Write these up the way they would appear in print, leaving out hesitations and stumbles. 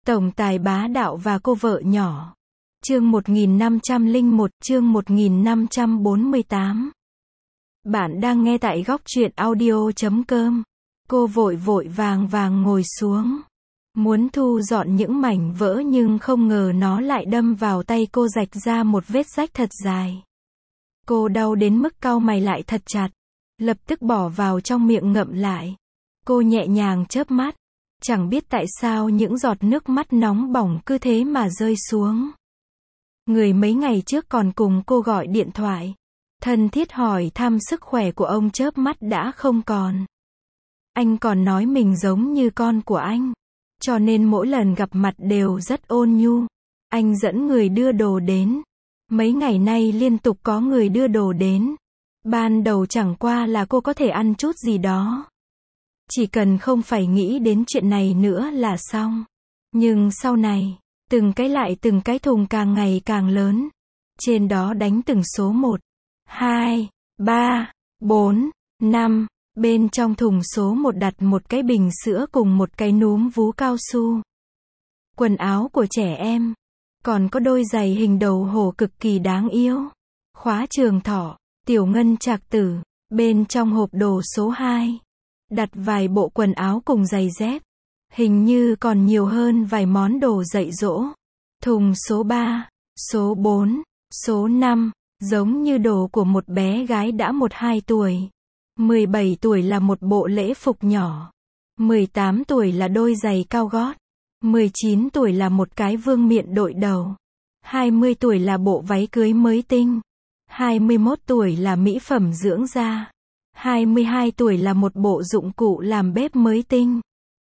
Tổng tài bá đạo và cô vợ nhỏ. Chương 1501, chương 1548. Bạn đang nghe tại góc truyện audio.com. Cô vội vội vàng ngồi xuống. Muốn thu dọn những mảnh vỡ nhưng không ngờ nó lại đâm vào tay cô, rạch ra một vết rách thật dài. Cô đau đến mức cau mày lại thật chặt. Lập tức bỏ vào trong miệng ngậm lại. Cô nhẹ nhàng chớp mắt. Chẳng biết tại sao những giọt nước mắt nóng bỏng cứ thế mà rơi xuống. Người mấy ngày trước còn cùng cô gọi điện thoại, thân thiết hỏi thăm sức khỏe của ông chớp mắt đã không còn. Anh còn nói mình giống như con của anh, cho nên mỗi lần gặp mặt đều rất ôn nhu. Anh dẫn người đưa đồ đến. Mấy ngày nay liên tục có người đưa đồ đến. Ban đầu chẳng qua là cô có thể ăn chút gì đó. Chỉ cần không phải nghĩ đến chuyện này nữa là xong. Nhưng sau này, từng cái thùng càng ngày càng lớn. Trên đó đánh từng số 1, 2, 3, 4, 5. Bên trong thùng số 1 đặt một cái bình sữa cùng một cái núm vú cao su. Quần áo của trẻ em. Còn có đôi giày hình đầu hổ cực kỳ đáng yêu. Khóa trường thỏ, tiểu ngân trạc tử. Bên trong hộp đồ số 2. Đặt vài bộ quần áo cùng giày dép. Hình như còn nhiều hơn vài món đồ dạy dỗ. Thùng số 3, số 4, số 5, giống như đồ của một bé gái đã 1-2 tuổi. 17 tuổi là một bộ lễ phục nhỏ. 18 tuổi là đôi giày cao gót. 19 tuổi là một cái vương miện đội đầu. 20 tuổi là bộ váy cưới mới tinh. 21 tuổi là mỹ phẩm dưỡng da. 22 tuổi là một bộ dụng cụ làm bếp mới tinh.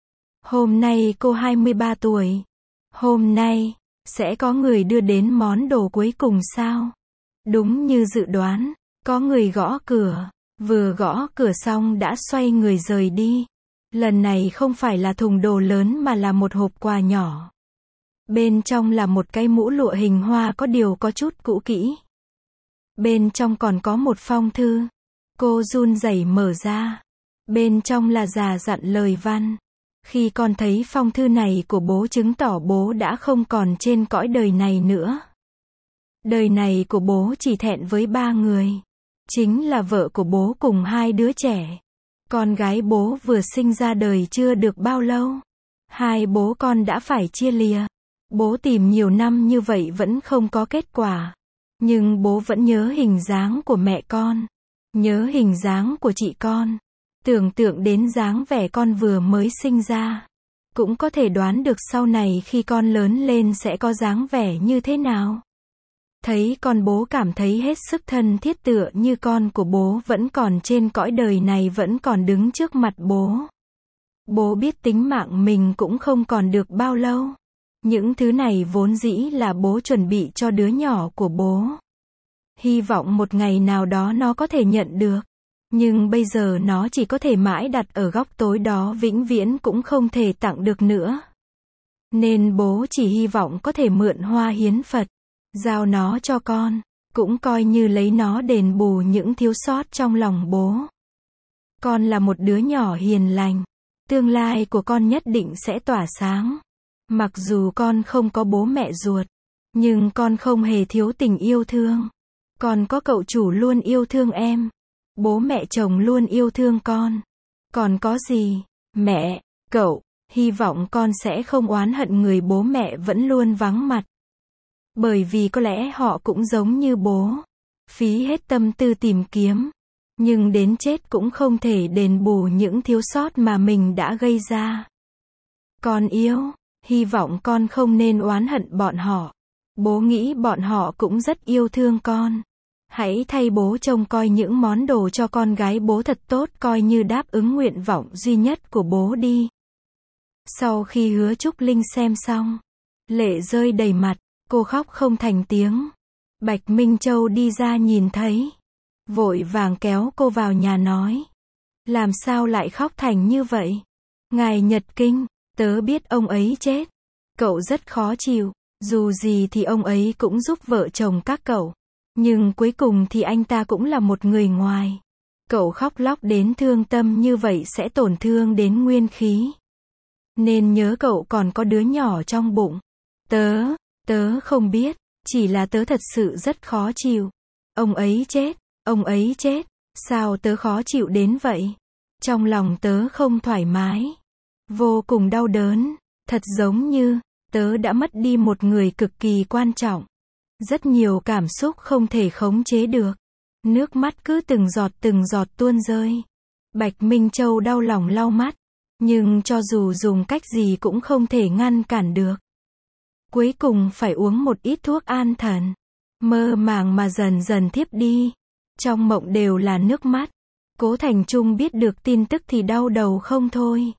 Hôm nay cô 23 tuổi. Hôm nay, sẽ có người đưa đến món đồ cuối cùng sao? Đúng như dự đoán, có người gõ cửa. Vừa gõ cửa xong đã xoay người rời đi. Lần này không phải là thùng đồ lớn mà là một hộp quà nhỏ. Bên trong là một cái mũ lụa hình hoa có điều có chút cũ kỹ. Bên trong còn có một phong thư. Cô run rẩy mở ra. Bên trong là dà dặn lời văn. Khi con thấy phong thư này của bố chứng tỏ bố đã không còn trên cõi đời này nữa. Đời này của bố chỉ thẹn với 3 người. Chính là vợ của bố cùng 2 đứa trẻ. Con gái bố vừa sinh ra đời chưa được bao lâu. 2 bố con đã phải chia lìa. Bố tìm nhiều năm như vậy vẫn không có kết quả. Nhưng bố vẫn nhớ hình dáng của mẹ con. Nhớ hình dáng của chị con. Tưởng tượng đến dáng vẻ con vừa mới sinh ra. Cũng có thể đoán được sau này khi con lớn lên sẽ có dáng vẻ như thế nào. Thấy con bố cảm thấy hết sức thân thiết, tựa như con của bố vẫn còn trên cõi đời này, vẫn còn đứng trước mặt bố. Bố biết tính mạng mình cũng không còn được bao lâu. Những thứ này vốn dĩ là bố chuẩn bị cho đứa nhỏ của bố. Hy vọng một ngày nào đó nó có thể nhận được. Nhưng bây giờ nó chỉ có thể mãi đặt ở góc tối đó, vĩnh viễn cũng không thể tặng được nữa. Nên bố chỉ hy vọng có thể mượn hoa hiến Phật, giao nó cho con, cũng coi như lấy nó đền bù những thiếu sót trong lòng bố. Con là một đứa nhỏ hiền lành. Tương lai của con nhất định sẽ tỏa sáng. Mặc dù con không có bố mẹ ruột, nhưng con không hề thiếu tình yêu thương. Con có cậu chủ luôn yêu thương em. Bố mẹ chồng luôn yêu thương con. Còn có gì? Mẹ, cậu, hy vọng con sẽ không oán hận người bố mẹ vẫn luôn vắng mặt. Bởi vì có lẽ họ cũng giống như bố. Phí hết tâm tư tìm kiếm. Nhưng đến chết cũng không thể đền bù những thiếu sót mà mình đã gây ra. Con yêu, hy vọng con không nên oán hận bọn họ. Bố nghĩ bọn họ cũng rất yêu thương con. Hãy thay bố trông coi những món đồ cho con gái bố thật tốt, coi như đáp ứng nguyện vọng duy nhất của bố đi. Sau khi Hứa Trúc Linh xem xong, lệ rơi đầy mặt, cô khóc không thành tiếng. Bạch Minh Châu đi ra nhìn thấy, vội vàng kéo cô vào nhà nói. Làm sao lại khóc thành như vậy? Ngài Nhật Kinh, tớ biết ông ấy chết. Cậu rất khó chịu, dù gì thì ông ấy cũng giúp vợ chồng các cậu. Nhưng cuối cùng thì anh ta cũng là một người ngoài. Cậu khóc lóc đến thương tâm như vậy sẽ tổn thương đến nguyên khí. Nên nhớ cậu còn có đứa nhỏ trong bụng. Tớ không biết, chỉ là tớ thật sự rất khó chịu. Ông ấy chết, sao tớ khó chịu đến vậy? Trong lòng tớ không thoải mái, vô cùng đau đớn, thật giống như, tớ đã mất đi một người cực kỳ quan trọng. Rất nhiều cảm xúc không thể khống chế được. Nước mắt cứ từng giọt tuôn rơi. Bạch Minh Châu đau lòng lau mắt, nhưng cho dù dùng cách gì cũng không thể ngăn cản được. Cuối cùng phải uống một ít thuốc an thần. Mơ màng mà dần dần thiếp đi. Trong mộng đều là nước mắt. Cố Thành Trung biết được tin tức thì đau đầu không thôi.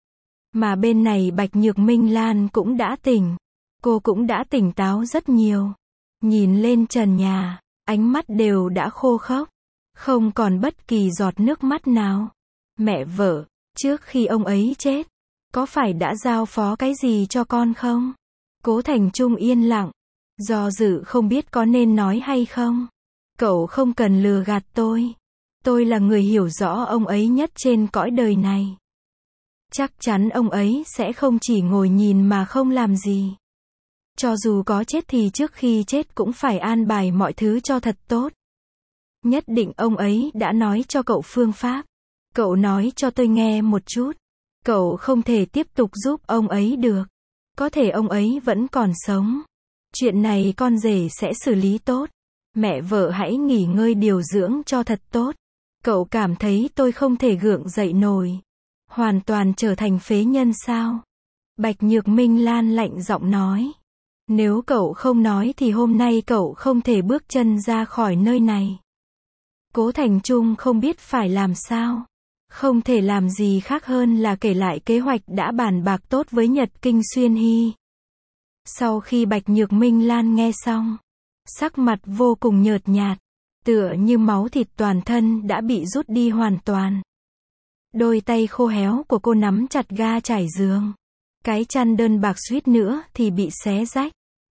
Mà bên này Bạch Nhược Minh Lan cũng đã tỉnh. Cô cũng đã tỉnh táo rất nhiều. Nhìn lên trần nhà, ánh mắt đều đã khô khốc. Không còn bất kỳ giọt nước mắt nào. Mẹ vợ, trước khi ông ấy chết, có phải đã giao phó cái gì cho con không? Cố Thành Trung yên lặng, do dự không biết có nên nói hay không. Cậu không cần lừa gạt tôi. Tôi là người hiểu rõ ông ấy nhất trên cõi đời này. Chắc chắn ông ấy sẽ không chỉ ngồi nhìn mà không làm gì. Cho dù có chết thì trước khi chết cũng phải an bài mọi thứ cho thật tốt. Nhất định ông ấy đã nói cho cậu phương pháp. Cậu nói cho tôi nghe một chút. Cậu không thể tiếp tục giúp ông ấy được. Có thể ông ấy vẫn còn sống. Chuyện này con rể sẽ xử lý tốt. Mẹ vợ hãy nghỉ ngơi điều dưỡng cho thật tốt. Cậu cảm thấy tôi không thể gượng dậy nổi. Hoàn toàn trở thành phế nhân sao? Bạch Nhược Minh Lan lạnh giọng nói. Nếu cậu không nói thì hôm nay cậu không thể bước chân ra khỏi nơi này. Cố Thành Trung không biết phải làm sao. Không thể làm gì khác hơn là kể lại kế hoạch đã bàn bạc tốt với Nhật Kinh Xuyên Hy. Sau khi Bạch Nhược Minh Lan nghe xong, sắc mặt vô cùng nhợt nhạt, tựa như máu thịt toàn thân đã bị rút đi hoàn toàn. Đôi tay khô héo của cô nắm chặt ga trải giường. Cái chăn đơn bạc suýt nữa thì bị xé rách.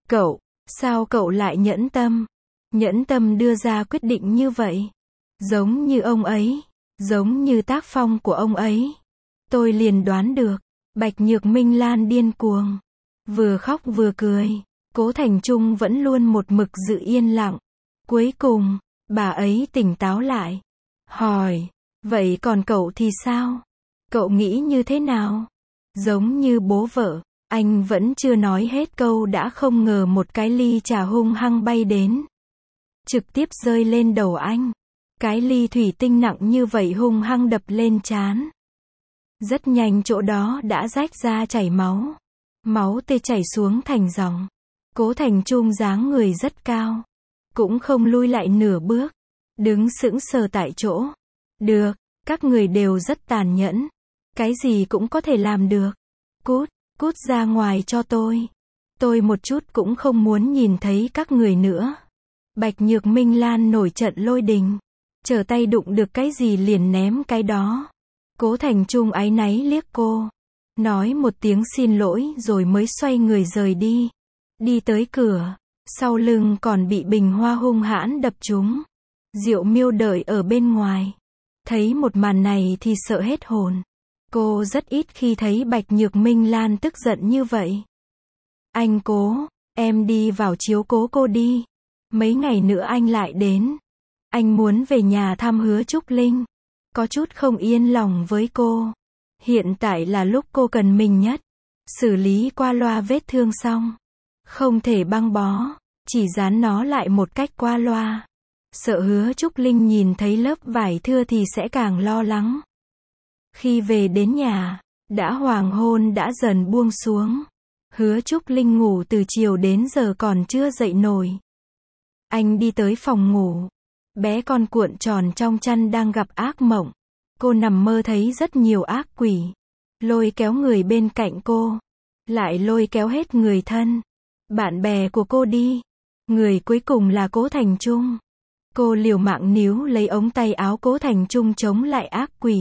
Sao cậu lại nhẫn tâm? Nhẫn tâm đưa ra quyết định như vậy. Giống như ông ấy. Giống như tác phong của ông ấy. Tôi liền đoán được. Bạch Nhược Minh Lan điên cuồng. Vừa khóc vừa cười. Cố Thành Trung vẫn luôn một mực giữ yên lặng. Cuối cùng, bà ấy tỉnh táo lại. Hỏi, vậy còn cậu thì sao? Cậu nghĩ như thế nào? Giống như bố vợ, anh vẫn chưa nói hết câu đã không ngờ một cái ly trà hung hăng bay đến. Trực tiếp rơi lên đầu anh. Cái ly thủy tinh nặng như vậy hung hăng đập lên trán. Rất nhanh chỗ đó đã rách ra chảy máu. Máu tê chảy xuống thành dòng. Cố Thành Trung dáng người rất cao. Cũng không lui lại nửa bước. Đứng sững sờ tại chỗ. Được, các người đều rất tàn nhẫn. Cái gì cũng có thể làm được. Cút ra ngoài cho tôi. Tôi một chút cũng không muốn nhìn thấy các người nữa. Bạch Nhược Minh Lan nổi trận lôi đình. Trở tay đụng được cái gì liền ném cái đó. Cố Thành Trung áy náy liếc cô. Nói một tiếng xin lỗi rồi mới xoay người rời đi. Đi tới cửa. Sau lưng còn bị bình hoa hung hãn đập trúng. Diệu Miêu đợi ở bên ngoài. Thấy một màn này thì sợ hết hồn. Cô rất ít khi thấy Bạch Nhược Minh Lan tức giận như vậy. Anh Cố, em đi vào chiếu cố cô đi. Mấy ngày nữa anh lại đến. Anh muốn về nhà thăm Hứa Trúc Linh. Có chút không yên lòng với cô. Hiện tại là lúc cô cần mình nhất. Xử lý qua loa vết thương xong. Không thể băng bó. Chỉ dán nó lại một cách qua loa. Sợ Hứa Trúc Linh nhìn thấy lớp vải thưa thì sẽ càng lo lắng. Khi về đến nhà, đã hoàng hôn đã dần buông xuống. Hứa Trúc Linh ngủ từ chiều đến giờ còn chưa dậy nổi. Anh đi tới phòng ngủ. Bé con cuộn tròn trong chăn đang gặp ác mộng. Cô nằm mơ thấy rất nhiều ác quỷ. Lôi kéo người bên cạnh cô. Lại lôi kéo hết người thân. Bạn bè của cô đi. Người cuối cùng là Cố Thành Trung. Cô liều mạng níu lấy ống tay áo Cố Thành Trung chống lại ác quỷ.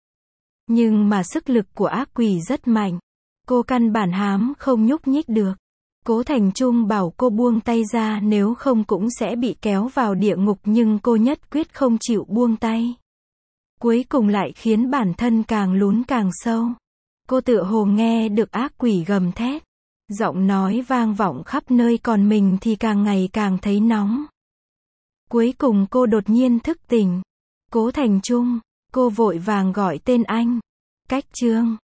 Nhưng mà sức lực của ác quỷ rất mạnh. Cô căn bản hám không nhúc nhích được. Cố Thành Trung bảo cô buông tay ra nếu không cũng sẽ bị kéo vào địa ngục nhưng cô nhất quyết không chịu buông tay. Cuối cùng lại khiến bản thân càng lún càng sâu. Cô tựa hồ nghe được ác quỷ gầm thét. Giọng nói vang vọng khắp nơi còn mình thì càng ngày càng thấy nóng. Cuối cùng cô đột nhiên thức tỉnh. Cố Thành Trung, cô vội vàng gọi tên anh. Cách Trương.